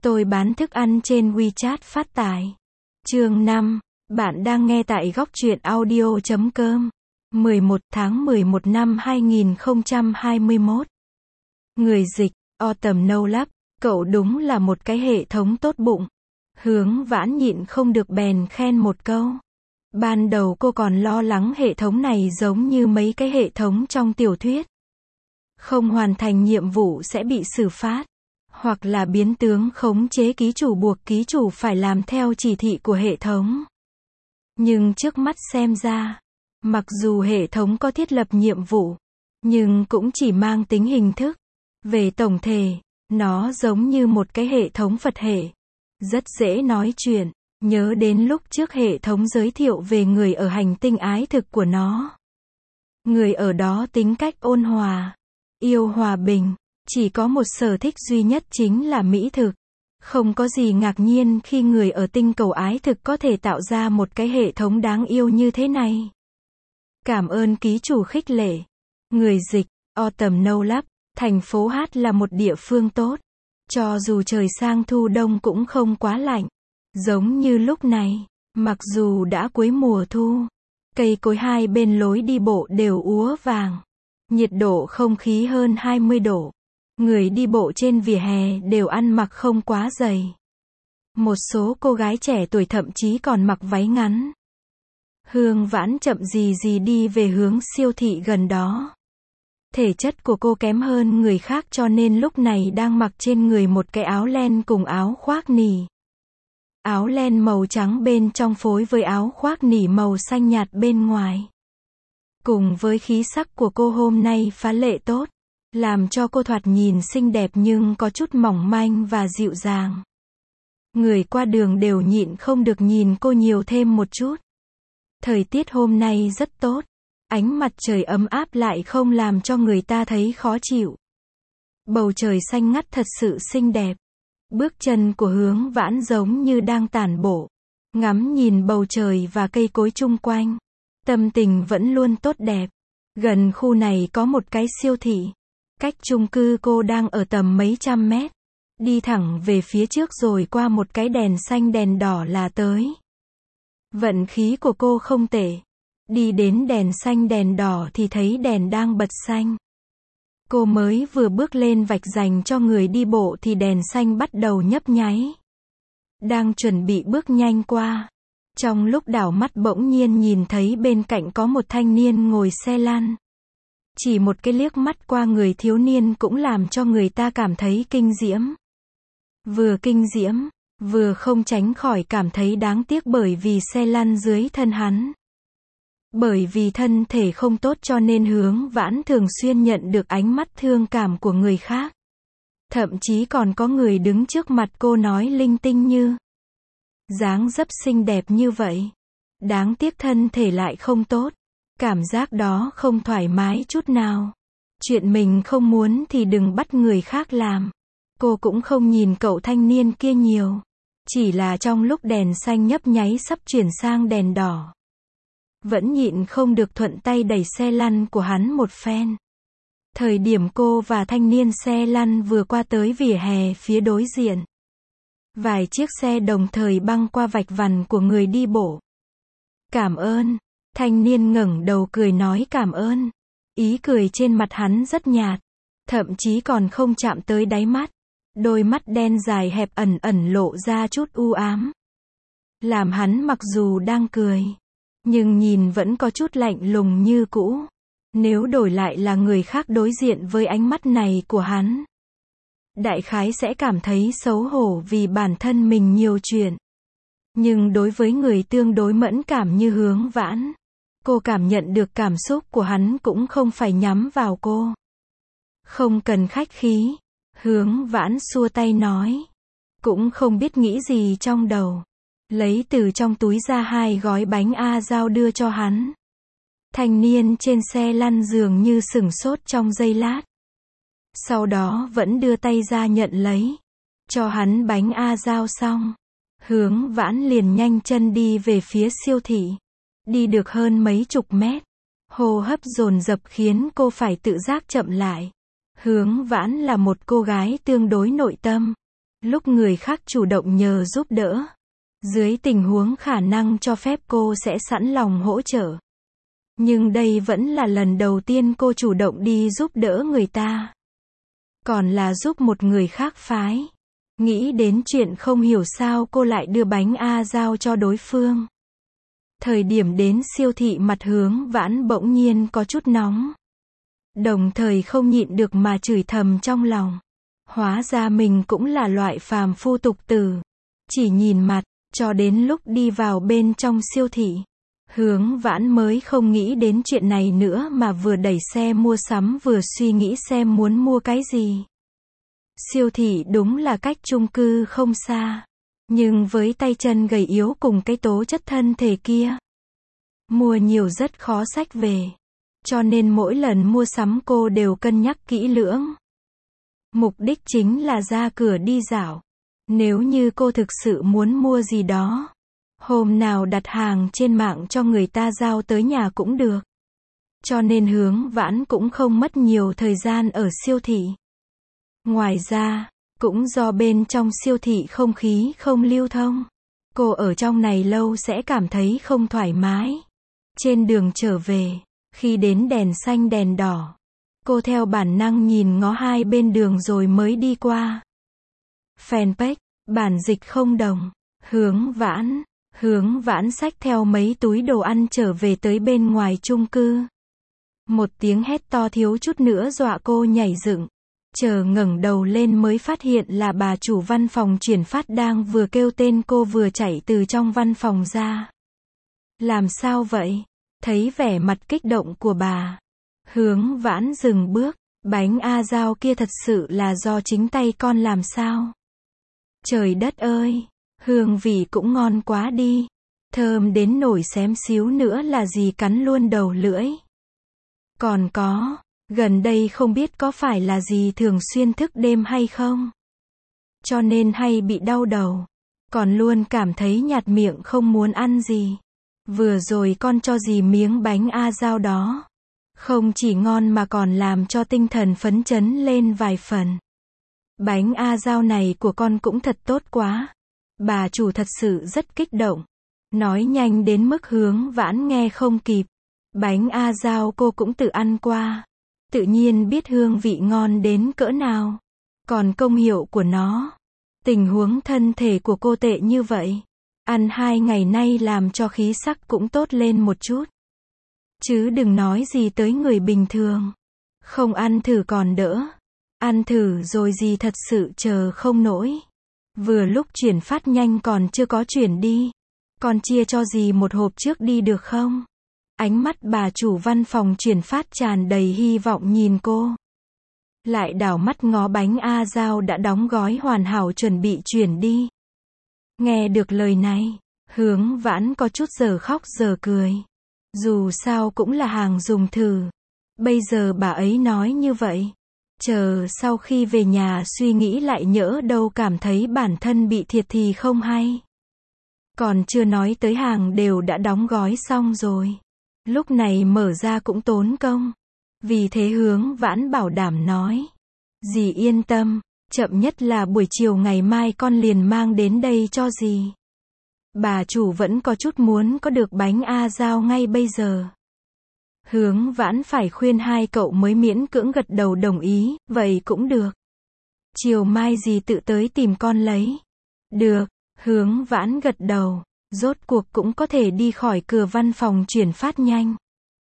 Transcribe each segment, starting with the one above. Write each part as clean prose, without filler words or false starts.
Tôi bán thức ăn trên WeChat phát tài. Chương 5. Bạn đang nghe tại góc truyện audio.com. 11 tháng 11 năm 2021. Người dịch, Autumn No Lab, cậu đúng là một cái hệ thống tốt bụng. Hướng Vãn nhịn không được bèn khen một câu. Ban đầu cô còn lo lắng hệ thống này giống như mấy cái hệ thống trong tiểu thuyết. Không hoàn thành nhiệm vụ sẽ bị xử phạt. Hoặc là biến tướng khống chế ký chủ buộc ký chủ phải làm theo chỉ thị của hệ thống. Nhưng trước mắt xem ra, mặc dù hệ thống có thiết lập nhiệm vụ, nhưng cũng chỉ mang tính hình thức. Về tổng thể, nó giống như một cái hệ thống Phật hệ. Rất dễ nói chuyện, nhớ đến lúc trước hệ thống giới thiệu về người ở hành tinh ái thực của nó. Người ở đó tính cách ôn hòa, yêu hòa bình. Chỉ có một sở thích duy nhất chính là mỹ thực. Không có gì ngạc nhiên khi người ở tinh cầu ái thực có thể tạo ra một cái hệ thống đáng yêu như thế này. Cảm ơn ký chủ khích lệ. Người dịch, Autumn No Lab, thành phố Hát là một địa phương tốt. Cho dù trời sang thu đông cũng không quá lạnh. Giống như lúc này, mặc dù đã cuối mùa thu, cây cối hai bên lối đi bộ đều úa vàng. Nhiệt độ không khí hơn 20 độ. Người đi bộ trên vỉa hè đều ăn mặc không quá dày. Một số cô gái trẻ tuổi thậm chí còn mặc váy ngắn. Hương Vãn chậm gì gì đi về hướng siêu thị gần đó. Thể chất của cô kém hơn người khác cho nên lúc này đang mặc trên người một cái áo len cùng áo khoác nỉ. Áo len màu trắng bên trong phối với áo khoác nỉ màu xanh nhạt bên ngoài. Cùng với khí sắc của cô hôm nay phá lệ tốt. Làm cho cô thoạt nhìn xinh đẹp nhưng có chút mỏng manh và dịu dàng. Người qua đường đều nhịn không được nhìn cô nhiều thêm một chút. Thời tiết hôm nay rất tốt. Ánh mặt trời ấm áp lại không làm cho người ta thấy khó chịu. Bầu trời xanh ngắt thật sự xinh đẹp. Bước chân của Hướng Vãn giống như đang tản bộ. Ngắm nhìn bầu trời và cây cối chung quanh. Tâm tình vẫn luôn tốt đẹp. Gần khu này có một cái siêu thị. Cách chung cư cô đang ở tầm mấy trăm mét. Đi thẳng về phía trước rồi qua một cái đèn xanh đèn đỏ là tới. Vận khí của cô không tệ. Đi đến đèn xanh đèn đỏ thì thấy đèn đang bật xanh. Cô mới vừa bước lên vạch dành cho người đi bộ thì đèn xanh bắt đầu nhấp nháy. Đang chuẩn bị bước nhanh qua. Trong lúc đảo mắt bỗng nhiên nhìn thấy bên cạnh có một thanh niên ngồi xe lăn. Chỉ một cái liếc mắt qua người thiếu niên cũng làm cho người ta cảm thấy kinh diễm. Vừa kinh diễm, vừa không tránh khỏi cảm thấy đáng tiếc bởi vì xe lăn dưới thân hắn. Bởi vì thân thể không tốt cho nên Hướng Vãn thường xuyên nhận được ánh mắt thương cảm của người khác. Thậm chí còn có người đứng trước mặt cô nói linh tinh như: dáng dấp xinh đẹp như vậy, đáng tiếc thân thể lại không tốt. Cảm giác đó không thoải mái chút nào. Chuyện mình không muốn thì đừng bắt người khác làm. Cô cũng không nhìn cậu thanh niên kia nhiều. Chỉ là trong lúc đèn xanh nhấp nháy sắp chuyển sang đèn đỏ. Vẫn nhịn không được thuận tay đẩy xe lăn của hắn một phen. Thời điểm cô và thanh niên xe lăn vừa qua tới vỉa hè phía đối diện. Vài chiếc xe đồng thời băng qua vạch vằn của người đi bộ. Cảm ơn. Thanh niên ngẩng đầu cười nói cảm ơn. Ý cười trên mặt hắn rất nhạt. Thậm chí còn không chạm tới đáy mắt. Đôi mắt đen dài hẹp ẩn ẩn lộ ra chút u ám. Làm hắn mặc dù đang cười. Nhưng nhìn vẫn có chút lạnh lùng như cũ. Nếu đổi lại là người khác đối diện với ánh mắt này của hắn. Đại khái sẽ cảm thấy xấu hổ vì bản thân mình nhiều chuyện. Nhưng đối với người tương đối mẫn cảm như Hướng Vãn. Cô cảm nhận được cảm xúc của hắn cũng không phải nhắm vào cô. Không cần khách khí. Hướng Vãn xua tay nói. Cũng không biết nghĩ gì trong đầu. Lấy từ trong túi ra 2 gói bánh A dao đưa cho hắn. Thanh niên trên xe lăn dường như sửng sốt trong giây lát. Sau đó vẫn đưa tay ra nhận lấy. Cho hắn bánh A dao xong. Hướng Vãn liền nhanh chân đi về phía siêu thị. Đi được hơn mấy chục mét. Hô hấp dồn dập khiến cô phải tự giác chậm lại. Hướng Vãn là một cô gái tương đối nội tâm. Lúc người khác chủ động nhờ giúp đỡ, dưới tình huống khả năng cho phép cô sẽ sẵn lòng hỗ trợ. Nhưng đây vẫn là lần đầu tiên cô chủ động đi giúp đỡ người ta. Còn là giúp một người khác phái. Nghĩ đến chuyện không hiểu sao cô lại đưa bánh A giao cho đối phương. Thời điểm đến siêu thị mặt Hướng Vãn bỗng nhiên có chút nóng. Đồng thời không nhịn được mà chửi thầm trong lòng. Hóa ra mình cũng là loại phàm phu tục tử. Chỉ nhìn mặt, cho đến lúc đi vào bên trong siêu thị. Hướng Vãn mới không nghĩ đến chuyện này nữa mà vừa đẩy xe mua sắm vừa suy nghĩ xem muốn mua cái gì. Siêu thị đúng là cách chung cư không xa. Nhưng với tay chân gầy yếu cùng cái tố chất thân thể kia, mua nhiều rất khó xách về. Cho nên mỗi lần mua sắm cô đều cân nhắc kỹ lưỡng. Mục đích chính là ra cửa đi dạo. Nếu như cô thực sự muốn mua gì đó, hôm nào đặt hàng trên mạng cho người ta giao tới nhà cũng được. Cho nên Hướng Vãn cũng không mất nhiều thời gian ở siêu thị. Ngoài ra, cũng do bên trong siêu thị không khí không lưu thông. Cô ở trong này lâu sẽ cảm thấy không thoải mái. Trên đường trở về, khi đến đèn xanh đèn đỏ, cô theo bản năng nhìn ngó hai bên đường rồi mới đi qua. Fanpage, bản dịch không đồng, Hướng Vãn xách theo mấy túi đồ ăn trở về tới bên ngoài chung cư. Một tiếng hét to thiếu chút nữa dọa cô nhảy dựng. Chờ ngẩng đầu lên mới phát hiện là bà chủ văn phòng chuyển phát đang vừa kêu tên cô vừa chạy từ trong văn phòng ra. Làm sao vậy? Thấy vẻ mặt kích động của bà, Hướng Vãn dừng bước. Bánh A giao kia thật sự là do chính tay con làm sao? Trời đất ơi, hương vị cũng ngon quá đi. Thơm đến nổi xém xíu nữa là gì cắn luôn đầu lưỡi. Còn có, gần đây không biết có phải là gì thường xuyên thức đêm hay không? Cho nên hay bị đau đầu. Còn luôn cảm thấy nhạt miệng không muốn ăn gì. Vừa rồi con cho dì miếng bánh A giao đó. Không chỉ ngon mà còn làm cho tinh thần phấn chấn lên vài phần. Bánh A giao này của con cũng thật tốt quá. Bà chủ thật sự rất kích động. Nói nhanh đến mức Hướng Vãn nghe không kịp. Bánh A giao cô cũng tự ăn qua. Tự nhiên biết hương vị ngon đến cỡ nào. Còn công hiệu của nó. Tình huống thân thể của cô tệ như vậy. Ăn 2 ngày nay làm cho khí sắc cũng tốt lên một chút. Chứ đừng nói gì tới người bình thường. Không ăn thử còn đỡ. Ăn thử rồi gì thật sự chờ không nổi. Vừa lúc chuyển phát nhanh còn chưa có chuyển đi. Con chia cho dì một hộp trước đi được không? Ánh mắt bà chủ văn phòng chuyển phát tràn đầy hy vọng nhìn cô. Lại đảo mắt ngó bánh A giao đã đóng gói hoàn hảo chuẩn bị chuyển đi. Nghe được lời này, Hướng Vãn có chút giờ khóc giờ cười. Dù sao cũng là hàng dùng thử. Bây giờ bà ấy nói như vậy. Chờ sau khi về nhà suy nghĩ lại nhỡ đâu cảm thấy bản thân bị thiệt thì không hay. Còn chưa nói tới hàng đều đã đóng gói xong rồi. Lúc này mở ra cũng tốn công. Vì thế Hướng Vãn bảo đảm nói. Dì yên tâm, chậm nhất là buổi chiều ngày mai con liền mang đến đây cho dì. Bà chủ vẫn có chút muốn có được bánh A giao ngay bây giờ. Hướng Vãn phải khuyên hai cậu mới miễn cưỡng gật đầu đồng ý, vậy cũng được. Chiều mai dì tự tới tìm con lấy. Được, Hướng Vãn gật đầu, rốt cuộc cũng có thể đi khỏi cửa văn phòng chuyển phát nhanh.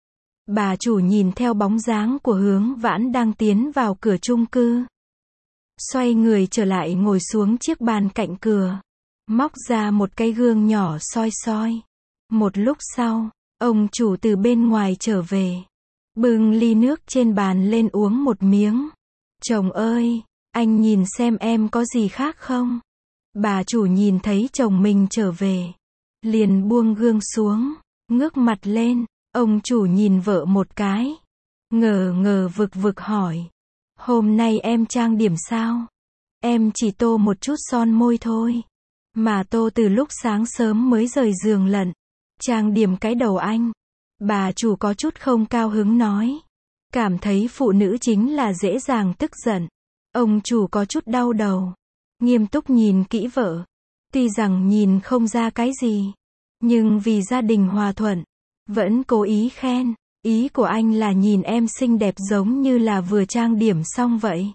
Bà chủ nhìn theo bóng dáng của Hướng Vãn đang tiến vào cửa chung cư. Xoay người trở lại ngồi xuống chiếc bàn cạnh cửa. Móc ra một cái gương nhỏ soi soi. Một lúc sau, ông chủ từ bên ngoài trở về. Bưng ly nước trên bàn lên uống một miếng. Chồng ơi, anh nhìn xem em có gì khác không? Bà chủ nhìn thấy chồng mình trở về. Liền buông gương xuống, ngước mặt lên. Ông chủ nhìn vợ một cái. Ngờ ngờ vực vực hỏi. Hôm nay em trang điểm sao? Em chỉ tô một chút son môi thôi. Mà tô từ lúc sáng sớm mới rời giường lận. Trang điểm cái đầu anh. Bà chủ có chút không cao hứng nói. Cảm thấy phụ nữ chính là dễ dàng tức giận. Ông chủ có chút đau đầu. nghiêm túc nhìn kỹ vợ. Tuy rằng nhìn không ra cái gì, nhưng vì gia đình hòa thuận, vẫn cố ý khen. Ý của anh là nhìn em xinh đẹp giống như là vừa trang điểm xong vậy.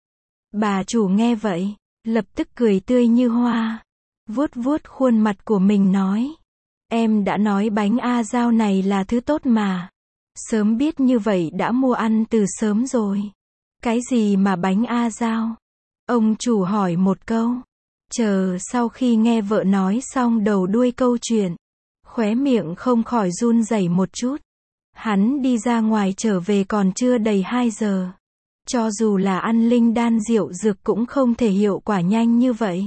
Bà chủ nghe vậy, lập tức cười tươi như hoa, vuốt vuốt khuôn mặt của mình nói. Em đã nói bánh A Dao này là thứ tốt mà. Sớm biết như vậy đã mua ăn từ sớm rồi. Cái gì mà bánh A Dao? Ông chủ hỏi một câu. Chờ sau khi nghe vợ nói xong đầu đuôi câu chuyện, khóe miệng không khỏi run rẩy một chút. Hắn đi ra ngoài trở về còn chưa đầy 2 giờ. Cho dù là ăn linh đan rượu dược cũng không thể hiệu quả nhanh như vậy.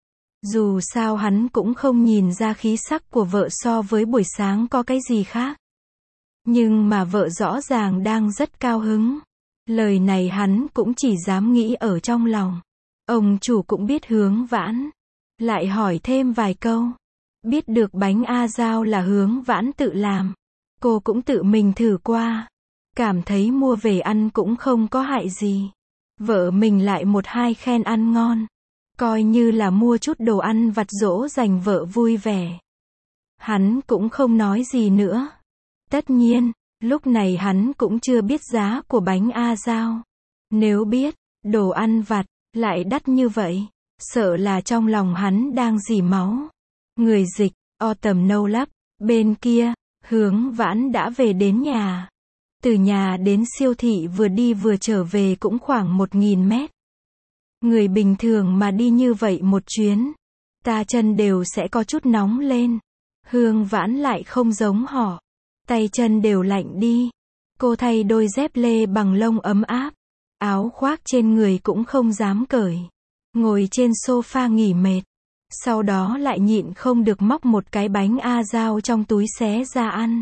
Dù sao hắn cũng không nhìn ra khí sắc của vợ so với buổi sáng có cái gì khác. Nhưng mà vợ rõ ràng đang rất cao hứng. Lời này hắn cũng chỉ dám nghĩ ở trong lòng. Ông chủ cũng biết Hướng Vãn. Lại hỏi thêm vài câu. Biết được bánh A Dao là Hướng Vãn tự làm. Cô cũng tự mình thử qua. Cảm thấy mua về ăn cũng không có hại gì. Vợ mình lại một hai khen ăn ngon. Coi như là mua chút đồ ăn vặt dỗ dành vợ vui vẻ. Hắn cũng không nói gì nữa. Tất nhiên, lúc này hắn cũng chưa biết giá của bánh A Dao. Nếu biết, đồ ăn vặt lại đắt như vậy, sợ là trong lòng hắn đang rỉ máu. Người dịch, Autumn nâu lắp, bên kia, Hướng Vãn đã về đến nhà. Từ nhà đến siêu thị vừa đi vừa trở về cũng khoảng 1.000 mét. Người bình thường mà đi như vậy một chuyến, ta chân đều sẽ có chút nóng lên. Hướng Vãn lại không giống họ. Tay chân đều lạnh đi. Cô thay đôi dép lê bằng lông ấm áp. Áo khoác trên người cũng không dám cởi. Ngồi trên sofa nghỉ mệt. Sau đó lại nhịn không được móc một cái bánh A Dao trong túi xé ra ăn.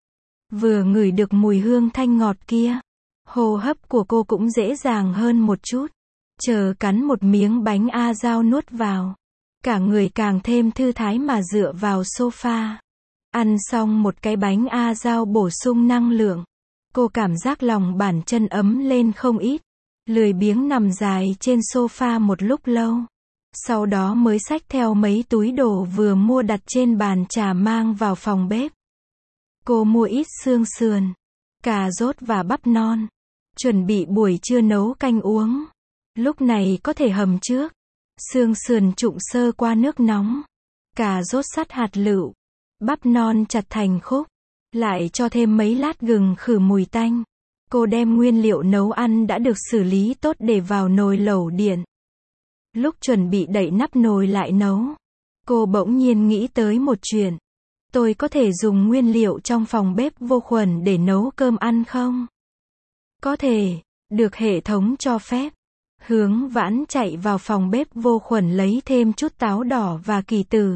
Vừa ngửi được mùi hương thanh ngọt kia, hô hấp của cô cũng dễ dàng hơn một chút. Chờ cắn một miếng bánh A Dao nuốt vào. Cả người càng thêm thư thái mà dựa vào sofa. Ăn xong một cái bánh A Dao bổ sung năng lượng. Cô cảm giác lòng bàn chân ấm lên không ít. Lười biếng nằm dài trên sofa một lúc lâu. Sau đó mới xách theo mấy túi đồ vừa mua đặt trên bàn trà mang vào phòng bếp. Cô mua ít xương sườn, cà rốt và bắp non. Chuẩn bị buổi trưa nấu canh uống. Lúc này có thể hầm trước. Xương sườn trụng sơ qua nước nóng. Cà rốt sắt hạt lựu. Bắp non chặt thành khúc. Lại cho thêm mấy lát gừng khử mùi tanh. Cô đem nguyên liệu nấu ăn đã được xử lý tốt để vào nồi lẩu điện. Lúc chuẩn bị đậy nắp nồi lại nấu, cô bỗng nhiên nghĩ tới một chuyện. Tôi có thể dùng nguyên liệu trong phòng bếp vô khuẩn để nấu cơm ăn không? Có thể, được hệ thống cho phép. Hướng Vãn chạy vào phòng bếp vô khuẩn lấy thêm chút táo đỏ và kỳ tử.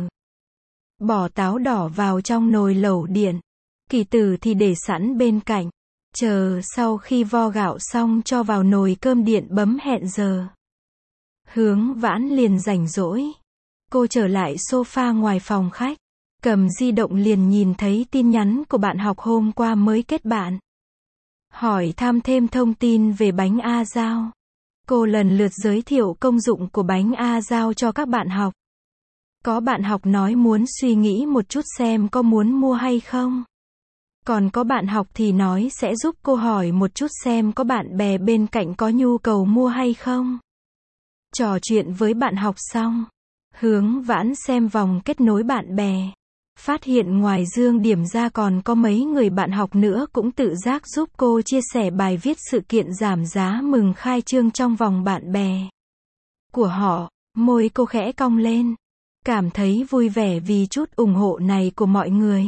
Bỏ táo đỏ vào trong nồi lẩu điện. Kỳ tử thì để sẵn bên cạnh. Chờ sau khi vo gạo xong cho vào nồi cơm điện bấm hẹn giờ. Hướng Vãn liền rảnh rỗi. Cô trở lại sofa ngoài phòng khách. Cầm di động liền nhìn thấy tin nhắn của bạn học hôm qua mới kết bạn. Hỏi thăm thêm thông tin về bánh A Dao. Cô lần lượt giới thiệu công dụng của bánh A Dao cho các bạn học. Có bạn học nói muốn suy nghĩ một chút xem có muốn mua hay không. Còn có bạn học thì nói sẽ giúp cô hỏi một chút xem có bạn bè bên cạnh có nhu cầu mua hay không. Trò chuyện với bạn học xong, Hướng Vãn xem vòng kết nối bạn bè. Phát hiện ngoài Dương Điểm ra còn có mấy người bạn học nữa cũng tự giác giúp cô chia sẻ bài viết sự kiện giảm giá mừng khai trương trong vòng bạn bè của họ. Môi cô khẽ cong lên. Cảm thấy vui vẻ vì chút ủng hộ này của mọi người.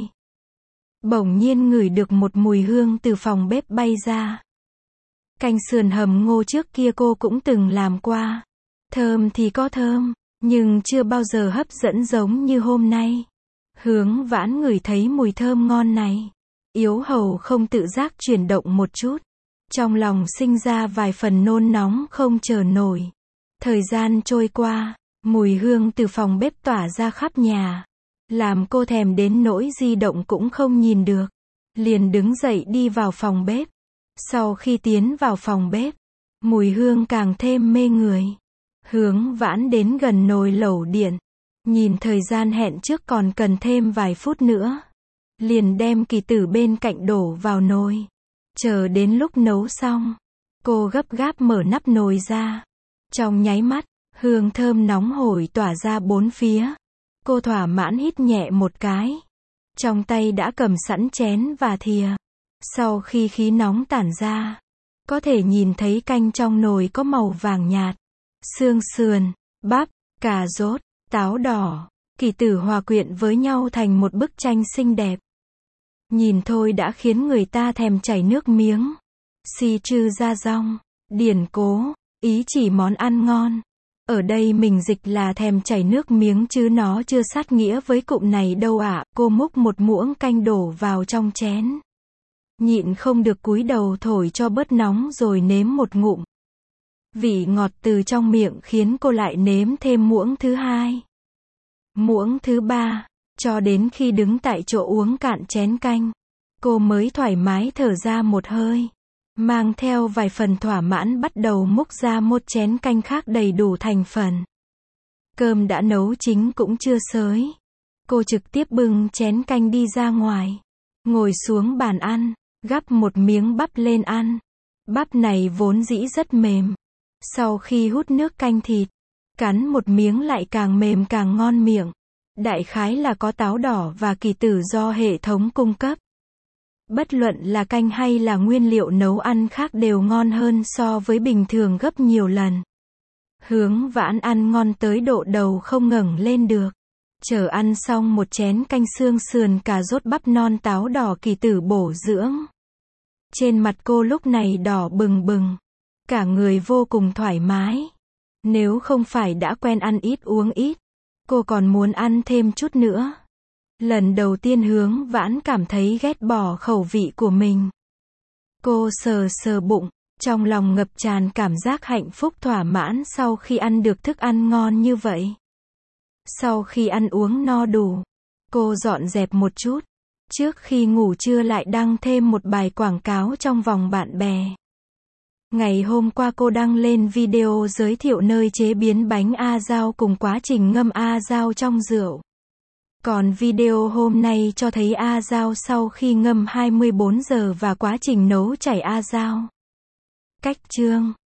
Bỗng nhiên ngửi được một mùi hương từ phòng bếp bay ra. Canh sườn hầm ngô trước kia cô cũng từng làm qua. Thơm thì có thơm, nhưng chưa bao giờ hấp dẫn giống như hôm nay. Hướng Vãn ngửi thấy mùi thơm ngon này. Yếu hầu không tự giác chuyển động một chút. Trong lòng sinh ra vài phần nôn nóng không chờ nổi. Thời gian trôi qua, mùi hương từ phòng bếp tỏa ra khắp nhà. Làm cô thèm đến nỗi di động cũng không nhìn được. Liền đứng dậy đi vào phòng bếp. Sau khi tiến vào phòng bếp, mùi hương càng thêm mê người. Hướng Vãn đến gần nồi lẩu điện. Nhìn thời gian hẹn trước còn cần thêm vài phút nữa. Liền đem kỳ tử bên cạnh đổ vào nồi. Chờ đến lúc nấu xong. Cô gấp gáp mở nắp nồi ra. Trong nháy mắt, hương thơm nóng hổi tỏa ra bốn phía. Cô thỏa mãn hít nhẹ một cái. Trong tay đã cầm sẵn chén và thìa. Sau khi khí nóng tản ra, có thể nhìn thấy canh trong nồi có màu vàng nhạt. Xương sườn, bắp, cà rốt, táo đỏ, kỳ tử hòa quyện với nhau thành một bức tranh xinh đẹp. Nhìn thôi đã khiến người ta thèm chảy nước miếng. Si trư ra rong, điển cố, ý chỉ món ăn ngon. Ở đây mình dịch là thèm chảy nước miếng chứ nó chưa sát nghĩa với cụm này đâu ạ. Cô múc một muỗng canh đổ vào trong chén. Nhịn không được cúi đầu thổi cho bớt nóng rồi nếm một ngụm. Vị ngọt từ trong miệng khiến cô lại nếm thêm muỗng thứ hai. Muỗng thứ ba, cho đến khi đứng tại chỗ uống cạn chén canh. Cô mới thoải mái thở ra một hơi. Mang theo vài phần thỏa mãn bắt đầu múc ra một chén canh khác đầy đủ thành phần. Cơm đã nấu chín cũng chưa xới. Cô trực tiếp bưng chén canh đi ra ngoài. Ngồi xuống bàn ăn, gắp một miếng bắp lên ăn. Bắp này vốn dĩ rất mềm. Sau khi hút nước canh thịt, cắn một miếng lại càng mềm càng ngon miệng. Đại khái là có táo đỏ và kỳ tử do hệ thống cung cấp. Bất luận là canh hay là nguyên liệu nấu ăn khác đều ngon hơn so với bình thường gấp nhiều lần. Hướng Vãn ăn ngon tới độ đầu không ngẩng lên được. Chờ ăn xong một chén canh xương sườn cà rốt bắp non táo đỏ kỳ tử bổ dưỡng. Trên mặt cô lúc này đỏ bừng bừng. Cả người vô cùng thoải mái. Nếu không phải đã quen ăn ít uống ít, cô còn muốn ăn thêm chút nữa. Lần đầu tiên Hướng Vãn cảm thấy ghét bỏ khẩu vị của mình. Cô sờ sờ bụng, trong lòng ngập tràn cảm giác hạnh phúc thỏa mãn sau khi ăn được thức ăn ngon như vậy. Sau khi ăn uống no đủ, cô dọn dẹp một chút. Trước khi ngủ trưa lại đăng thêm một bài quảng cáo trong vòng bạn bè. Ngày hôm qua cô đăng lên video giới thiệu nơi chế biến bánh a dao cùng quá trình ngâm a dao trong rượu. Còn video hôm nay cho thấy a dao sau khi ngâm 24 giờ và quá trình nấu chảy a dao. Cách chương